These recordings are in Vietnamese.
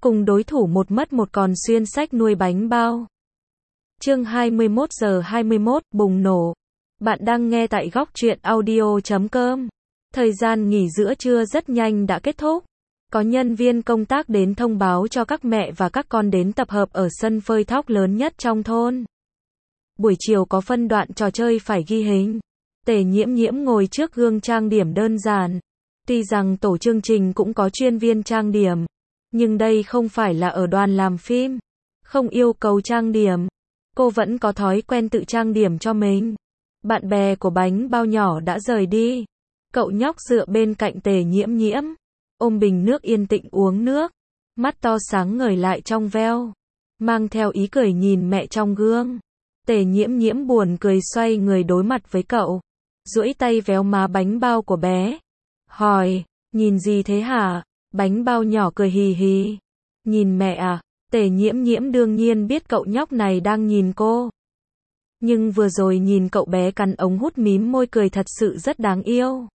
cùng đối thủ một mất một còn xuyên sách nuôi bánh bao. Chương 21 giờ 21, bùng nổ. Bạn đang nghe tại góc truyện audio.com. Thời gian nghỉ giữa trưa rất nhanh đã kết thúc. Có nhân viên công tác đến thông báo cho các mẹ và các con đến tập hợp ở sân phơi thóc lớn nhất trong thôn. Buổi chiều có phân đoạn trò chơi phải ghi hình. Tề Nhiễm Nhiễm ngồi trước gương trang điểm đơn giản. Tuy rằng tổ chương trình cũng có chuyên viên trang điểm, nhưng đây không phải là ở đoàn làm phim, không yêu cầu trang điểm. Cô vẫn có thói quen tự trang điểm cho mình. Bạn bè của bánh bao nhỏ đã rời đi. Cậu nhóc dựa bên cạnh Tề Nhiễm Nhiễm, ôm bình nước yên tĩnh uống nước, mắt to sáng ngời lại trong veo, mang theo ý cười nhìn mẹ trong gương. Tề Nhiễm Nhiễm buồn cười xoay người đối mặt với cậu, duỗi tay véo má bánh bao của bé, hỏi, nhìn gì thế hả? Bánh bao nhỏ cười hì hì, nhìn mẹ à? Tề Nhiễm Nhiễm đương nhiên biết cậu nhóc này đang nhìn cô. Nhưng vừa rồi nhìn cậu bé cắn ống hút mím môi cười thật sự rất đáng yêu.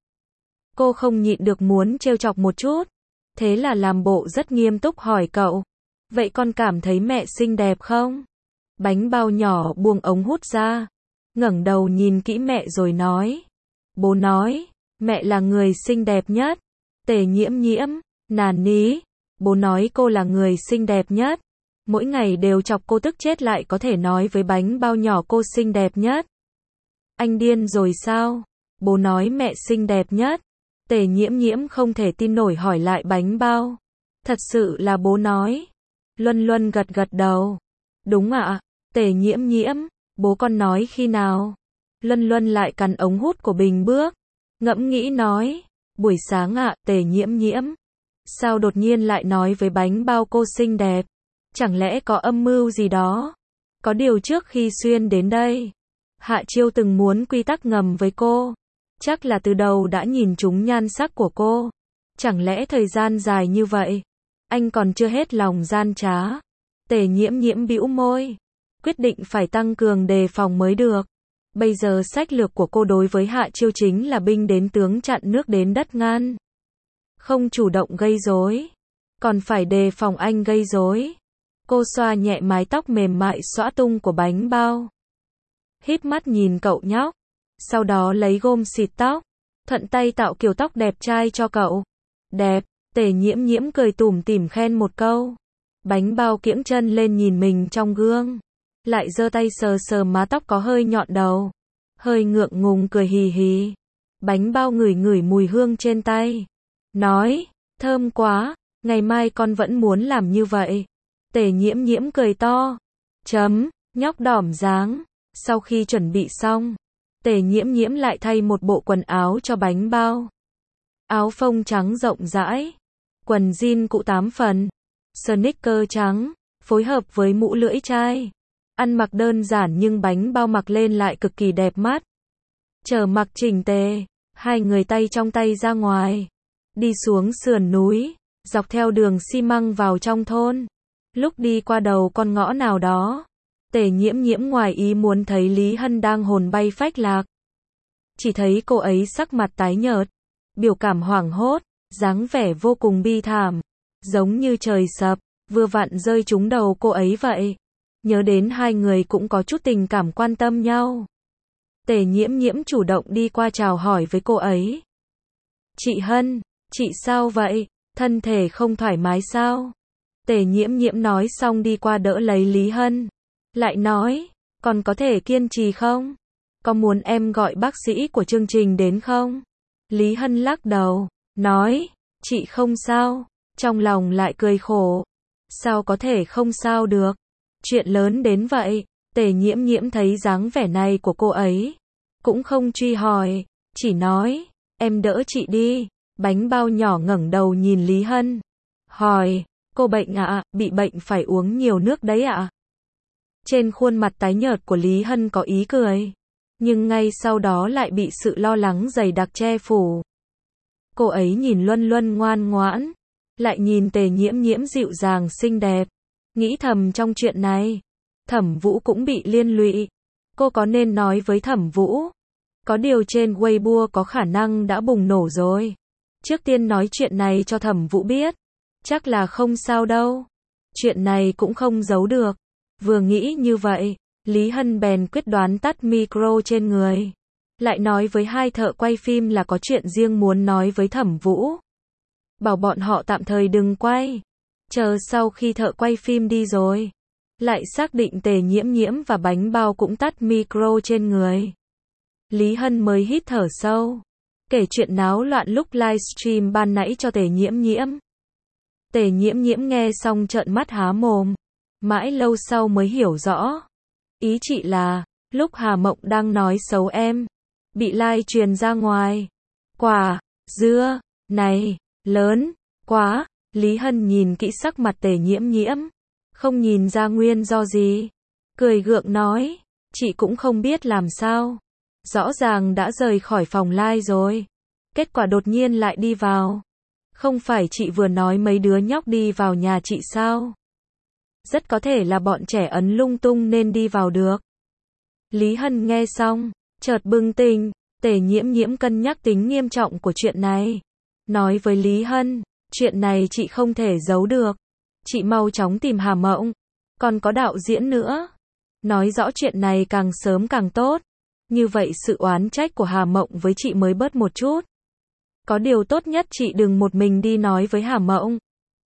Cô không nhịn được muốn trêu chọc một chút, thế là làm bộ rất nghiêm túc hỏi cậu, vậy con cảm thấy mẹ xinh đẹp không? Bánh bao nhỏ buông ống hút ra, ngẩng đầu nhìn kỹ mẹ rồi nói, bố nói, mẹ là người xinh đẹp nhất. Tề Nhiễm Nhiễm, nàn ní, bố nói cô là người xinh đẹp nhất. Mỗi ngày đều chọc cô tức chết lại có thể nói với bánh bao nhỏ cô xinh đẹp nhất. Anh điên rồi sao? Bố nói mẹ xinh đẹp nhất. Tề Nhiễm Nhiễm không thể tin nổi hỏi lại bánh bao. Thật sự là bố nói. Luân Luân gật gật đầu. Đúng ạ. Tề Nhiễm Nhiễm, bố con nói khi nào? Luân Luân lại cắn ống hút của bình bước, ngẫm nghĩ nói, buổi sáng ạ. Tề Nhiễm Nhiễm, sao đột nhiên lại nói với bánh bao cô xinh đẹp? Chẳng lẽ có âm mưu gì đó? Có điều trước khi xuyên đến đây, Hạ Chiêu từng muốn quy tắc ngầm với cô. Chắc là từ đầu đã nhìn trúng nhan sắc của cô. Chẳng lẽ thời gian dài như vậy, anh còn chưa hết lòng gian trá? Tề Nhiễm Nhiễm bĩu môi, quyết định phải tăng cường đề phòng mới được. Bây giờ sách lược của cô đối với Hạ Chiêu chính là binh đến tướng chặn nước đến đất ngăn. Không chủ động gây rối, còn phải đề phòng anh gây rối. Cô xoa nhẹ mái tóc mềm mại xõa tung của bánh bao, híp mắt nhìn cậu nhóc, sau đó lấy gôm xịt tóc, thuận tay tạo kiểu tóc đẹp trai cho cậu. Đẹp. Tề Nhiễm Nhiễm cười tủm tỉm khen một câu. Bánh bao kiễng chân lên nhìn mình trong gương, lại giơ tay sờ sờ má tóc có hơi nhọn đầu, hơi ngượng ngùng cười hì hì. Bánh bao ngửi ngửi mùi hương trên tay, nói, thơm quá, ngày mai con vẫn muốn làm như vậy. Tề Nhiễm Nhiễm cười to, nhóc đỏm dáng. Sau khi chuẩn bị xong, Tề Nhiễm Nhiễm lại thay một bộ quần áo cho bánh bao. Áo phông trắng rộng rãi, quần jean cũ 8 phần, sneaker trắng, phối hợp với mũ lưỡi chai. Ăn mặc đơn giản nhưng bánh bao mặc lên lại cực kỳ đẹp mắt. Chờ mặc chỉnh tề, hai người tay trong tay ra ngoài, đi xuống sườn núi, dọc theo đường xi măng vào trong thôn. Lúc đi qua đầu con ngõ nào đó, Tề Nhiễm Nhiễm ngoài ý muốn thấy Lý Hân đang hồn bay phách lạc. Chỉ thấy cô ấy sắc mặt tái nhợt, biểu cảm hoảng hốt, dáng vẻ vô cùng bi thảm, giống như trời sập, vừa vặn rơi trúng đầu cô ấy vậy. Nhớ đến hai người cũng có chút tình cảm quan tâm nhau. Tề Nhiễm Nhiễm chủ động đi qua chào hỏi với cô ấy. Chị Hân, chị sao vậy? Thân thể không thoải mái sao? Tề Nhiễm Nhiễm nói xong đi qua đỡ lấy Lý Hân. Lại nói, còn có thể kiên trì không? Có muốn em gọi bác sĩ của chương trình đến không? Lý Hân lắc đầu, nói, chị không sao. Trong lòng lại cười khổ. Sao có thể không sao được? Chuyện lớn đến vậy. Tề Nhiễm Nhiễm thấy dáng vẻ này của cô ấy, cũng không truy hỏi, chỉ nói, em đỡ chị đi. Bánh bao nhỏ ngẩng đầu nhìn Lý Hân, hỏi, cô bệnh ạ? Bị bệnh phải uống nhiều nước đấy ạ? Trên khuôn mặt tái nhợt của Lý Hân có ý cười, nhưng ngay sau đó lại bị sự lo lắng dày đặc che phủ. Cô ấy nhìn Luân Luân ngoan ngoãn, lại nhìn Tề Nhiễm Nhiễm dịu dàng xinh đẹp, nghĩ thầm trong chuyện này, Thẩm Vũ cũng bị liên lụy. Cô có nên nói với Thẩm Vũ? Có điều trên Weibo có khả năng đã bùng nổ rồi. Trước tiên nói chuyện này cho Thẩm Vũ biết, chắc là không sao đâu. Chuyện này cũng không giấu được. Vừa nghĩ như vậy, Lý Hân bèn quyết đoán tắt micro trên người. Lại nói với hai thợ quay phim là có chuyện riêng muốn nói với Thẩm Vũ. Bảo bọn họ tạm thời đừng quay. Chờ sau khi thợ quay phim đi rồi. Lại xác định Tề Nhiễm Nhiễm và Bánh Bao cũng tắt micro trên người. Lý Hân mới hít thở sâu. Kể chuyện náo loạn lúc livestream ban nãy cho Tề Nhiễm Nhiễm. Tề Nhiễm Nhiễm nghe xong trợn mắt há mồm. Mãi lâu sau mới hiểu rõ. Ý chị là, lúc Hà Mộng đang nói xấu em. Bị live truyền ra ngoài. Quả, dưa, này, lớn, quá. Lý Hân nhìn kỹ sắc mặt Tề Nhiễm Nhiễm. Không nhìn ra nguyên do gì. Cười gượng nói, chị cũng không biết làm sao. Rõ ràng đã rời khỏi phòng live rồi. Kết quả đột nhiên lại đi vào. Không phải chị vừa nói mấy đứa nhóc đi vào nhà chị sao? Rất có thể là bọn trẻ ấn lung tung nên đi vào được. Lý Hân nghe xong, chợt bừng tỉnh. Tề Nhiễm Nhiễm cân nhắc tính nghiêm trọng của chuyện này. Nói với Lý Hân, chuyện này chị không thể giấu được. Chị mau chóng tìm Hà Mộng. Còn có đạo diễn nữa. Nói rõ chuyện này càng sớm càng tốt. Như vậy sự oán trách của Hà Mộng với chị mới bớt một chút. Có điều tốt nhất chị đừng một mình đi nói với Hà Mộng.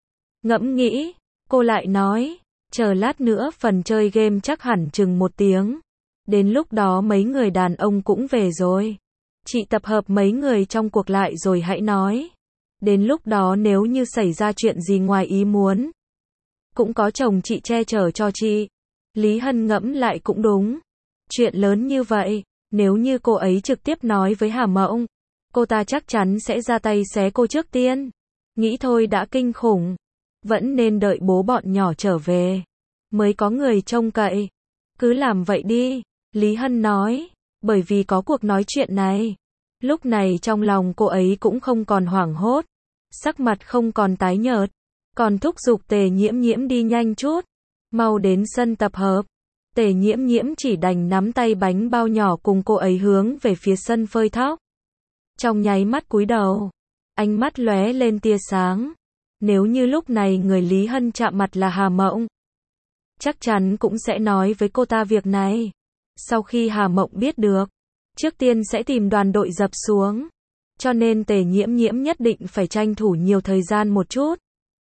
Ngẫm nghĩ, cô lại nói, chờ lát nữa phần chơi game chắc hẳn chừng 1 tiếng. Đến lúc đó mấy người đàn ông cũng về rồi. Chị tập hợp mấy người trong cuộc lại rồi hãy nói. Đến lúc đó nếu như xảy ra chuyện gì ngoài ý muốn, cũng có chồng chị che chở cho chị. Lý Hân ngẫm lại cũng đúng. Chuyện lớn như vậy, nếu như cô ấy trực tiếp nói với Hà Mộng, cô ta chắc chắn sẽ ra tay xé cô trước tiên. Nghĩ thôi đã kinh khủng. Vẫn nên đợi bố bọn nhỏ trở về. Mới có người trông cậy. Cứ làm vậy đi. Lý Hân nói. Bởi vì có cuộc nói chuyện này. Lúc này trong lòng cô ấy cũng không còn hoảng hốt. Sắc mặt không còn tái nhợt. Còn thúc giục Tề Nhiễm Nhiễm đi nhanh chút. Mau đến sân tập hợp. Tề Nhiễm Nhiễm chỉ đành nắm tay Bánh Bao nhỏ cùng cô ấy hướng về phía sân phơi thóc. Trong nháy mắt cúi đầu, ánh mắt lóe lên tia sáng. Nếu như lúc này người Lý Hân chạm mặt là Hà Mộng, chắc chắn cũng sẽ nói với cô ta việc này. Sau khi Hà Mộng biết được, trước tiên sẽ tìm đoàn đội dập xuống. Cho nên Tề Nhiễm Nhiễm nhất định phải tranh thủ nhiều thời gian một chút.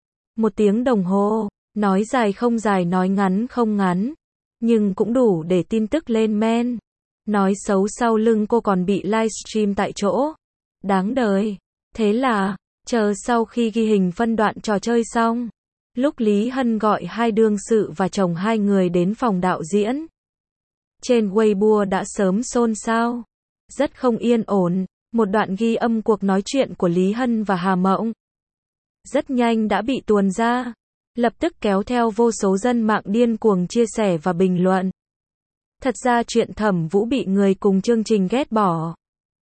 1 tiếng đồng hồ, nói dài không dài nói ngắn không ngắn. Nhưng cũng đủ để tin tức lên men. Nói xấu sau lưng cô còn bị livestream tại chỗ. Đáng đời. Thế là, chờ sau khi ghi hình phân đoạn trò chơi xong. Lúc Lý Hân gọi hai đương sự và chồng hai người đến phòng đạo diễn. Trên Weibo đã sớm xôn xao. Rất không yên ổn. Một đoạn ghi âm cuộc nói chuyện của Lý Hân và Hà Mộng. Rất nhanh đã bị tuồn ra. Lập tức kéo theo vô số dân mạng điên cuồng chia sẻ và bình luận. Thật ra chuyện Thẩm Vũ bị người cùng chương trình ghét bỏ.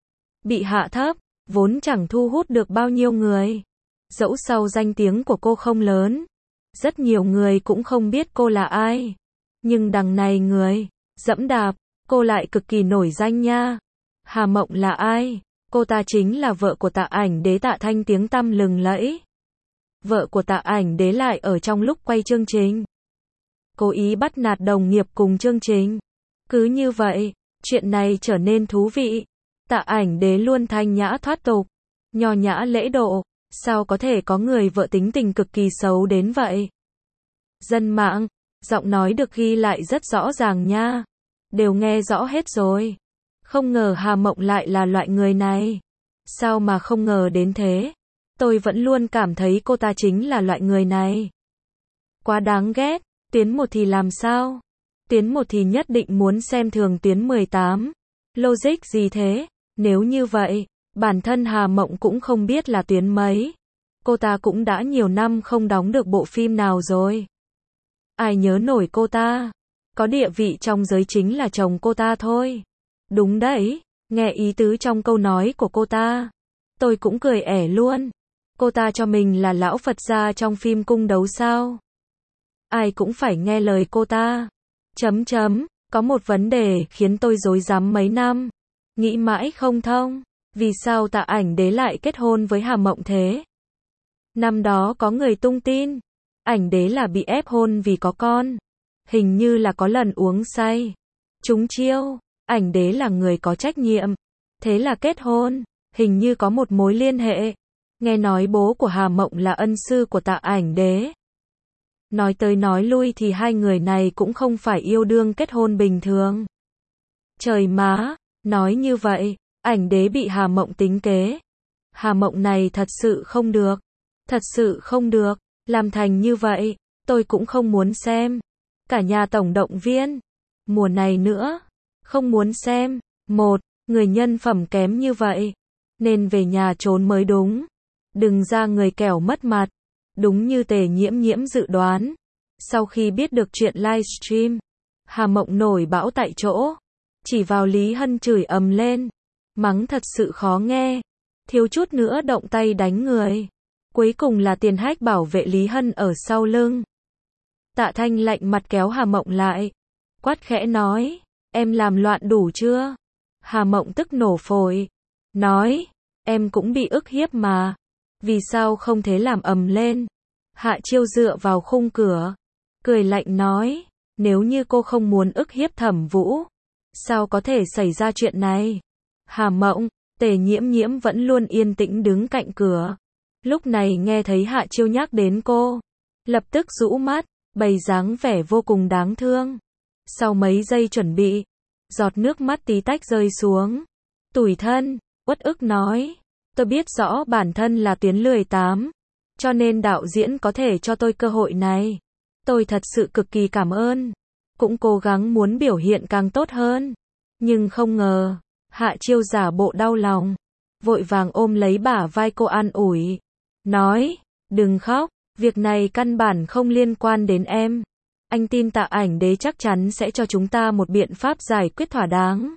Bị hạ thấp, vốn chẳng thu hút được bao nhiêu người. Dẫu sau danh tiếng của cô không lớn. Rất nhiều người cũng không biết cô là ai. Nhưng đằng này người dẫm đạp, cô lại cực kỳ nổi danh nha. Hà Mộng là ai? Cô ta chính là vợ của Tạ Ảnh Đế Tạ Thanh tiếng tăm lừng lẫy. Vợ của Tạ Ảnh Đế lại ở trong lúc quay chương trình. Cố ý bắt nạt đồng nghiệp cùng chương trình. Cứ như vậy, chuyện này trở nên thú vị. Tạ Ảnh Đế luôn thanh nhã thoát tục, nho nhã lễ độ. Sao có thể có người vợ tính tình cực kỳ xấu đến vậy? Dân mạng, giọng nói được ghi lại rất rõ ràng nha. Đều nghe rõ hết rồi. Không ngờ Hà Mộng lại là loại người này. Sao mà không ngờ đến thế? Tôi vẫn luôn cảm thấy cô ta chính là loại người này. Quá đáng ghét. Tuyến 1 thì làm sao? Tuyến 1 thì nhất định muốn xem thường tuyến 18. Logic gì thế? Nếu như vậy, bản thân Hà Mộng cũng không biết là tuyến mấy. Cô ta cũng đã nhiều năm không đóng được bộ phim nào rồi. Ai nhớ nổi cô ta? Có địa vị trong giới chính là chồng cô ta thôi. Đúng đấy, nghe ý tứ trong câu nói của cô ta. Tôi cũng cười ẻ luôn. Cô ta cho mình là lão Phật gia trong phim cung đấu sao? Ai cũng phải nghe lời cô ta. Có một vấn đề khiến tôi rối rắm mấy năm. Nghĩ mãi không thông. Vì sao Tạ Ảnh Đế lại kết hôn với Hà Mộng thế? Năm đó có người tung tin. Ảnh đế là bị ép hôn vì có con. Hình như là có lần uống say. Trúng chiêu. Ảnh đế là người có trách nhiệm. Thế là kết hôn. Hình như có một mối liên hệ. Nghe nói bố của Hà Mộng là ân sư của Tạ ảnh đế. Nói tới nói lui thì hai người này cũng không phải yêu đương kết hôn bình thường. Trời má, nói như vậy, ảnh đế bị Hà Mộng tính kế. Hà Mộng này thật sự không được. Thật sự không được. Làm thành như vậy, tôi cũng không muốn xem. Cả nhà tổng động viên. Mùa này nữa, không muốn xem. Một, người nhân phẩm kém như vậy, nên về nhà trốn mới đúng. Đừng ra người kẻo mất mặt. Đúng như Tề Nhiễm Nhiễm dự đoán. Sau khi biết được chuyện livestream, Hà Mộng nổi bão tại chỗ. Chỉ vào Lý Hân chửi ầm lên. Mắng thật sự khó nghe. Thiếu chút nữa động tay đánh người. Cuối cùng là Tiền Hách bảo vệ Lý Hân ở sau lưng. Tạ Thanh lạnh mặt kéo Hà Mộng lại. Quát khẽ nói, em làm loạn đủ chưa? Hà Mộng tức nổ phổi. Nói, em cũng bị ức hiếp mà. Vì sao không thế làm ầm lên? Hạ Chiêu dựa vào khung cửa. Cười lạnh nói, nếu như cô không muốn ức hiếp Thẩm Vũ, sao có thể xảy ra chuyện này? Hà Mộng, Tề Nhiễm Nhiễm vẫn luôn yên tĩnh đứng cạnh cửa. Lúc này nghe thấy Hạ Chiêu nhắc đến cô, lập tức rũ mắt, bày dáng vẻ vô cùng đáng thương. Sau mấy giây chuẩn bị, giọt nước mắt tí tách rơi xuống. Tủi thân, uất ức nói, tôi biết rõ bản thân là tuyến lười tám, cho nên đạo diễn có thể cho tôi cơ hội này. Tôi thật sự cực kỳ cảm ơn, cũng cố gắng muốn biểu hiện càng tốt hơn. Nhưng không ngờ, Hạ Chiêu giả bộ đau lòng, vội vàng ôm lấy bả vai cô an ủi. Nói, đừng khóc, việc này căn bản không liên quan đến em. Anh tin Tạ ảnh đế chắc chắn sẽ cho chúng ta một biện pháp giải quyết thỏa đáng.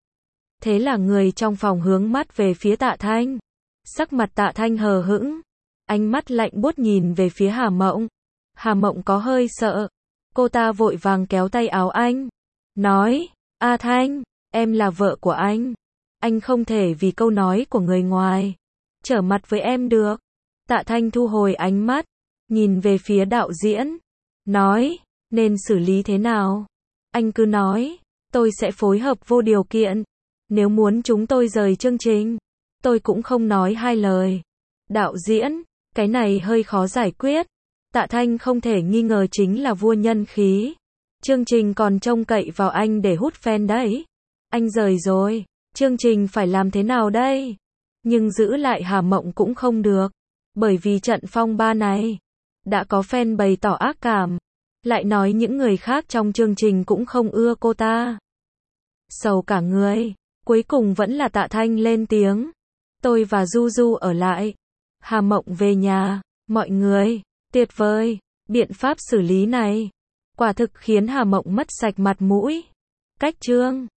Thế là người trong phòng hướng mắt về phía Tạ Thanh. Sắc mặt Tạ Thanh hờ hững, ánh mắt lạnh buốt nhìn về phía Hà Mộng. Hà Mộng có hơi sợ. Cô ta vội vàng kéo tay áo anh. Nói, A Thanh, em là vợ của anh. Anh không thể vì câu nói của người ngoài trở mặt với em được. Tạ Thanh thu hồi ánh mắt, nhìn về phía đạo diễn. Nói, nên xử lý thế nào? Anh cứ nói, tôi sẽ phối hợp vô điều kiện. Nếu muốn chúng tôi rời chương trình, tôi cũng không nói hai lời. Đạo diễn, cái này hơi khó giải quyết. Tạ Thanh không thể nghi ngờ chính là vua nhân khí. Chương trình còn trông cậy vào anh để hút fan đấy. Anh rời rồi, chương trình phải làm thế nào đây? Nhưng giữ lại Hà Mộng cũng không được. Bởi vì trận phong ba này, đã có fan bày tỏ ác cảm. Lại nói những người khác trong chương trình cũng không ưa cô ta. Sầu cả người. Cuối cùng vẫn là Tạ Thanh lên tiếng. Tôi và Du Du ở lại. Hà Mộng về nhà. Mọi người, tuyệt vời. Biện pháp xử lý này quả thực khiến Hà Mộng mất sạch mặt mũi. Cách chương